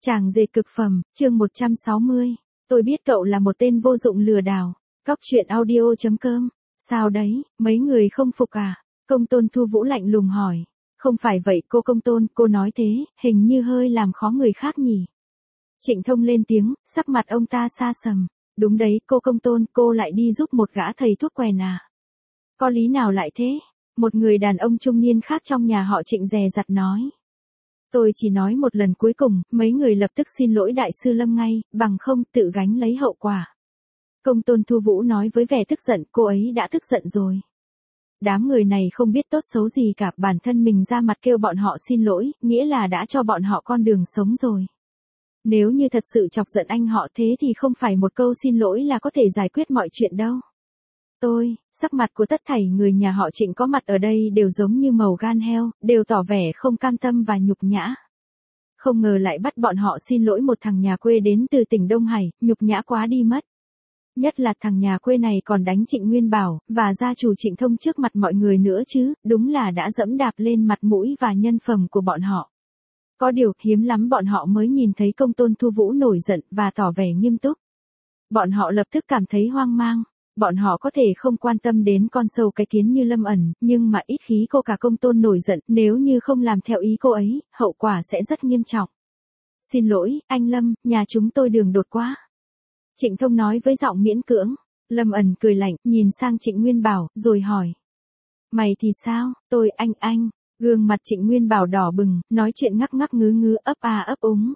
Chàng dệt cực phẩm, chương 160. Tôi biết cậu là một tên vô dụng lừa đảo. Cóc truyện audio.com. Sao đấy, mấy người không phục à? Công tôn Thu Vũ lạnh lùng hỏi. Không phải vậy cô Công tôn, cô nói thế, hình như hơi làm khó người khác nhỉ. Trịnh Thông lên tiếng, sắc mặt ông ta xa sầm. Đúng đấy, cô Công tôn, cô lại đi giúp một gã thầy thuốc quèn à? Có lý nào lại thế? Một người đàn ông trung niên khác trong nhà họ Trịnh dè dặt nói. Tôi chỉ nói một lần cuối cùng, mấy người lập tức xin lỗi đại sư Lâm ngay, bằng không tự gánh lấy hậu quả. Công tôn Thu Vũ nói với vẻ tức giận, cô ấy đã tức giận rồi. Đám người này không biết tốt xấu gì cả, bản thân mình ra mặt kêu bọn họ xin lỗi, nghĩa là đã cho bọn họ con đường sống rồi. Nếu như thật sự chọc giận anh họ thế thì không phải một câu xin lỗi là có thể giải quyết mọi chuyện đâu. Sắc mặt của tất thảy người nhà họ Trịnh có mặt ở đây đều giống như màu gan heo, đều tỏ vẻ không cam tâm và nhục nhã. Không ngờ lại bắt bọn họ xin lỗi một thằng nhà quê đến từ tỉnh Đông Hải, nhục nhã quá đi mất. Nhất là thằng nhà quê này còn đánh Trịnh Nguyên Bảo, và gia chủ Trịnh Thông trước mặt mọi người nữa chứ, đúng là đã dẫm đạp lên mặt mũi và nhân phẩm của bọn họ. Có điều, hiếm lắm bọn họ mới nhìn thấy Công tôn Thu Vũ nổi giận và tỏ vẻ nghiêm túc. Bọn họ lập tức cảm thấy hoang mang. Bọn họ có thể không quan tâm đến con sâu cái kiến như Lâm ẩn, nhưng mà ít khí cô cả Công tôn nổi giận, nếu như không làm theo ý cô ấy, hậu quả sẽ rất nghiêm trọng. Xin lỗi, anh Lâm, nhà chúng tôi đường đột quá. Trịnh Thông nói với giọng miễn cưỡng. Lâm ẩn cười lạnh, nhìn sang Trịnh Nguyên Bảo, rồi hỏi. Mày thì sao, anh. Gương mặt Trịnh Nguyên Bảo đỏ bừng, nói chuyện ngắc ngắc ngứ ngứ ấp a ấp úng.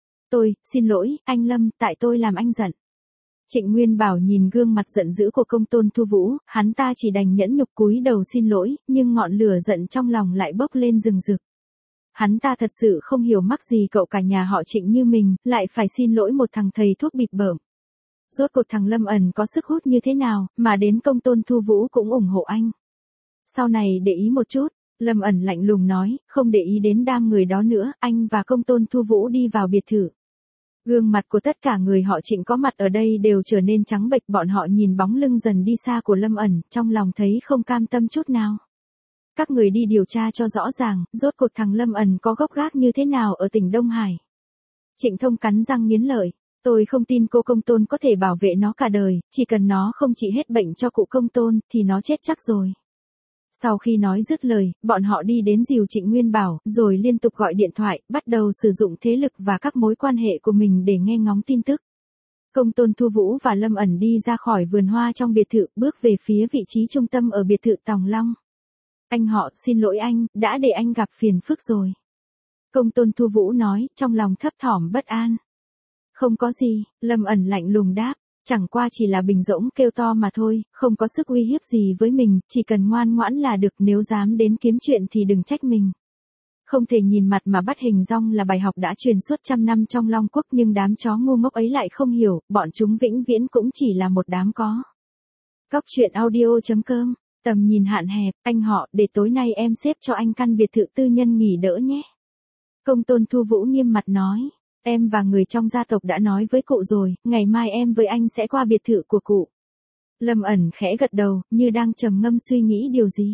Xin lỗi, anh Lâm, tại tôi làm anh giận. Trịnh Nguyên Bảo nhìn gương mặt giận dữ của Công tôn Thu Vũ, hắn ta chỉ đành nhẫn nhục cúi đầu xin lỗi, nhưng ngọn lửa giận trong lòng lại bốc lên rừng rực. Hắn ta thật sự không hiểu mắc gì cậu cả nhà họ Trịnh như mình, lại phải xin lỗi một thằng thầy thuốc bịp bợm. Rốt cuộc thằng Lâm ẩn có sức hút như thế nào, mà đến Công tôn Thu Vũ cũng ủng hộ anh. Sau này để ý một chút, Lâm ẩn lạnh lùng nói, không để ý đến đám người đó nữa, anh và Công tôn Thu Vũ đi vào biệt thự. Gương mặt của tất cả người họ Trịnh có mặt ở đây đều trở nên trắng bệch, bọn họ nhìn bóng lưng dần đi xa của Lâm ẩn, trong lòng thấy không cam tâm chút nào. Các người đi điều tra cho rõ ràng, rốt cuộc thằng Lâm ẩn có gốc gác như thế nào ở tỉnh Đông Hải. Trịnh Thông cắn răng nghiến lợi, tôi không tin cô Công tôn có thể bảo vệ nó cả đời, chỉ cần nó không trị hết bệnh cho cụ Công tôn, thì nó chết chắc rồi. Sau khi nói dứt lời, bọn họ đi đến dìu Trịnh Nguyên Bảo, rồi liên tục gọi điện thoại, bắt đầu sử dụng thế lực và các mối quan hệ của mình để nghe ngóng tin tức. Công tôn Thu Vũ và Lâm ẩn đi ra khỏi vườn hoa trong biệt thự, bước về phía vị trí trung tâm ở biệt thự Tòng Long. Anh họ, xin lỗi anh, đã để anh gặp phiền phức rồi. Công tôn Thu Vũ nói, trong lòng thấp thỏm bất an. Không có gì, Lâm ẩn lạnh lùng đáp. Chẳng qua chỉ là bình rỗng kêu to mà thôi, không có sức uy hiếp gì với mình, chỉ cần ngoan ngoãn là được, nếu dám đến kiếm chuyện thì đừng trách mình. Không thể nhìn mặt mà bắt hình dong là bài học đã truyền suốt trăm năm trong Long Quốc, nhưng đám chó ngu ngốc ấy lại không hiểu, bọn chúng vĩnh viễn cũng chỉ là một đám có. Cóc truyện audio.com, tầm nhìn hạn hẹp, anh họ, để tối nay em xếp cho anh căn biệt thự tư nhân nghỉ đỡ nhé. Công tôn Thu Vũ nghiêm mặt nói. Em và người trong gia tộc đã nói với cụ rồi, ngày mai em với anh sẽ qua biệt thự của cụ. Lâm ẩn khẽ gật đầu, như đang trầm ngâm suy nghĩ điều gì.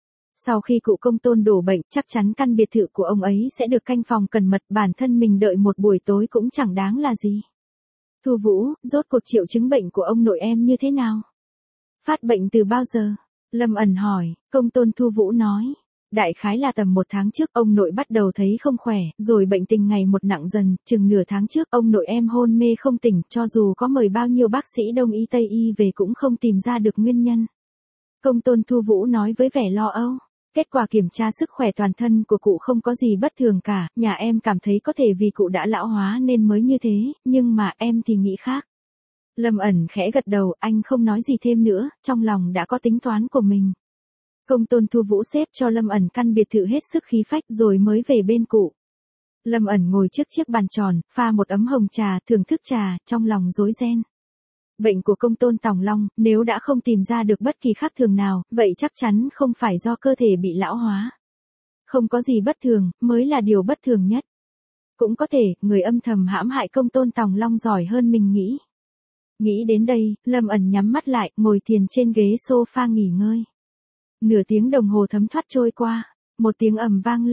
Sau khi cụ Công tôn đổ bệnh, chắc chắn căn biệt thự của ông ấy sẽ được canh phòng cẩn mật, bản thân mình đợi một buổi tối cũng chẳng đáng là gì. Thu Vũ, rốt cuộc triệu chứng bệnh của ông nội em như thế nào? Phát bệnh từ bao giờ? Lâm ẩn hỏi. Công tôn Thu Vũ nói. Đại khái là tầm 1 tháng trước, ông nội bắt đầu thấy không khỏe, rồi bệnh tình ngày một nặng dần, chừng nửa tháng trước, ông nội em hôn mê không tỉnh, cho dù có mời bao nhiêu bác sĩ Đông y Tây y về cũng không tìm ra được nguyên nhân. Công tôn Thu Vũ nói với vẻ lo âu. Kết quả kiểm tra sức khỏe toàn thân của cụ không có gì bất thường cả, nhà em cảm thấy có thể vì cụ đã lão hóa nên mới như thế, nhưng mà em thì nghĩ khác. Lâm ẩn khẽ gật đầu, anh không nói gì thêm nữa, trong lòng đã có tính toán của mình. Công tôn Thu Vũ xếp cho Lâm ẩn căn biệt thự hết sức khí phách rồi mới về bên cụ. Lâm ẩn ngồi trước chiếc bàn tròn, pha một ấm hồng trà, thưởng thức trà, trong lòng rối ren. Bệnh của Công tôn Tòng Long, nếu đã không tìm ra được bất kỳ khác thường nào, vậy chắc chắn không phải do cơ thể bị lão hóa. Không có gì bất thường, mới là điều bất thường nhất. Cũng có thể, người âm thầm hãm hại Công tôn Tòng Long giỏi hơn mình nghĩ. Nghĩ đến đây, Lâm ẩn nhắm mắt lại, ngồi thiền trên ghế sofa nghỉ ngơi. Nửa tiếng đồng hồ thấm thoát trôi qua, một tiếng ầm vang lên,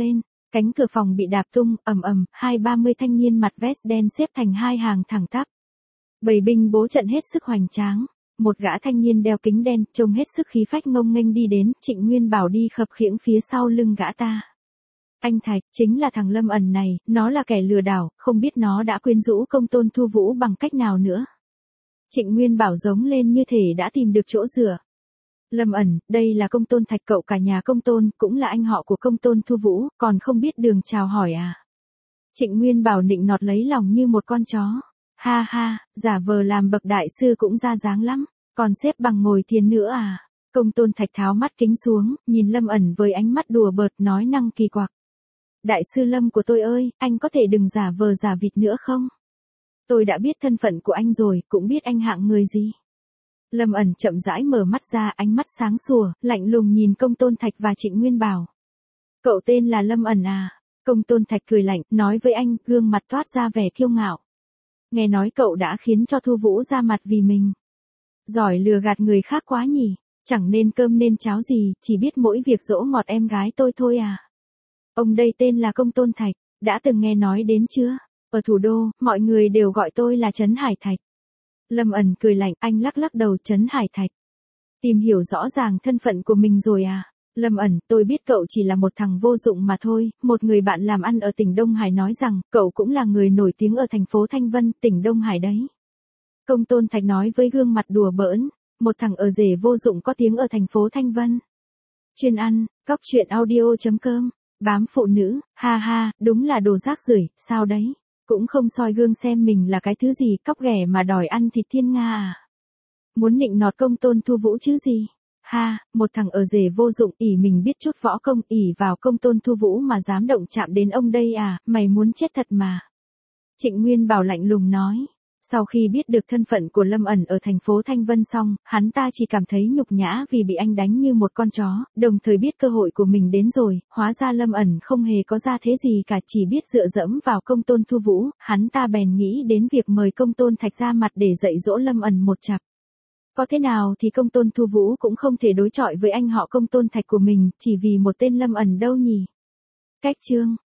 Cánh cửa phòng bị đạp tung, ầm ầm, 20-30 thanh niên mặc vest đen xếp thành hai hàng thẳng tắp. Bầy binh bố trận hết sức hoành tráng. Một gã thanh niên đeo kính đen, trông hết sức khí phách ngông nghênh đi đến, Trịnh Nguyên Bảo đi khập khiễng phía sau lưng gã ta. Anh Thạch, chính là thằng Lâm Ẩn này, nó là kẻ lừa đảo, không biết nó đã quyến rũ Công Tôn Thu Vũ bằng cách nào nữa. Trịnh Nguyên Bảo giống lên như thể đã tìm được chỗ dựa. Lâm Ẩn, đây là Công Tôn Thạch, cậu cả nhà Công Tôn, cũng là anh họ của Công Tôn Thu Vũ, còn không biết đường chào hỏi à. Trịnh Nguyên Bảo nịnh nọt lấy lòng như một con chó. Ha ha, giả vờ làm bậc đại sư cũng ra dáng lắm, còn xếp bằng ngồi thiền nữa à. Công Tôn Thạch tháo mắt kính xuống, nhìn Lâm Ẩn với ánh mắt đùa bợt nói năng kỳ quặc. Đại sư Lâm của tôi ơi, anh có thể đừng giả vờ giả vịt nữa không? Tôi đã biết thân phận của anh rồi, cũng biết anh hạng người gì. Lâm Ẩn chậm rãi mở mắt ra, ánh mắt sáng sủa, lạnh lùng nhìn Công Tôn Thạch và Trịnh Nguyên Bảo. Cậu tên là Lâm Ẩn à? Công Tôn Thạch cười lạnh, nói với anh, gương mặt toát ra vẻ kiêu ngạo. Nghe nói cậu đã khiến cho Thu Vũ ra mặt vì mình. Giỏi lừa gạt người khác quá nhỉ, chẳng nên cơm nên cháo gì, chỉ biết mỗi việc dỗ ngọt em gái tôi thôi à. Ông đây tên là Công Tôn Thạch, đã từng nghe nói đến chưa? Ở thủ đô, mọi người đều gọi tôi là Trấn Hải Thạch. Lâm Ẩn cười lạnh, anh lắc lắc đầu. Trấn Hải Thạch. Tìm hiểu rõ ràng thân phận của mình rồi à? Lâm Ẩn, tôi biết cậu chỉ là một thằng vô dụng mà thôi. Một người bạn làm ăn ở tỉnh Đông Hải nói rằng, cậu cũng là người nổi tiếng ở thành phố Thanh Vân, tỉnh Đông Hải đấy. Công Tôn Thạch nói với gương mặt đùa bỡn, một thằng ở rể vô dụng có tiếng ở thành phố Thanh Vân. Chuyên ăn, cóc truyện audio.com, bám phụ nữ, ha ha, đúng là đồ rác rưởi, sao đấy? Cũng không soi gương xem mình là cái thứ gì, cóc ghẻ mà đòi ăn thịt thiên nga à? Muốn nịnh nọt Công Tôn Thu Vũ chứ gì? Ha, một thằng ở rể vô dụng, ỷ mình biết chút võ công, ỷ vào Công Tôn Thu Vũ mà dám động chạm đến ông đây à, mày muốn chết thật mà. Trịnh Nguyên Bảo lạnh lùng nói. Sau khi biết được thân phận của Lâm Ẩn ở thành phố Thanh Vân xong, hắn ta chỉ cảm thấy nhục nhã vì bị anh đánh như một con chó, đồng thời biết cơ hội của mình đến rồi, hóa ra Lâm Ẩn không hề có ra thế gì cả, chỉ biết dựa dẫm vào Công Tôn Thu Vũ, hắn ta bèn nghĩ đến việc mời Công Tôn Thạch ra mặt để dạy dỗ Lâm Ẩn một chặp. Có thế nào thì Công Tôn Thu Vũ cũng không thể đối chọi với anh họ Công Tôn Thạch của mình, chỉ vì một tên Lâm Ẩn đâu nhỉ. Cách chương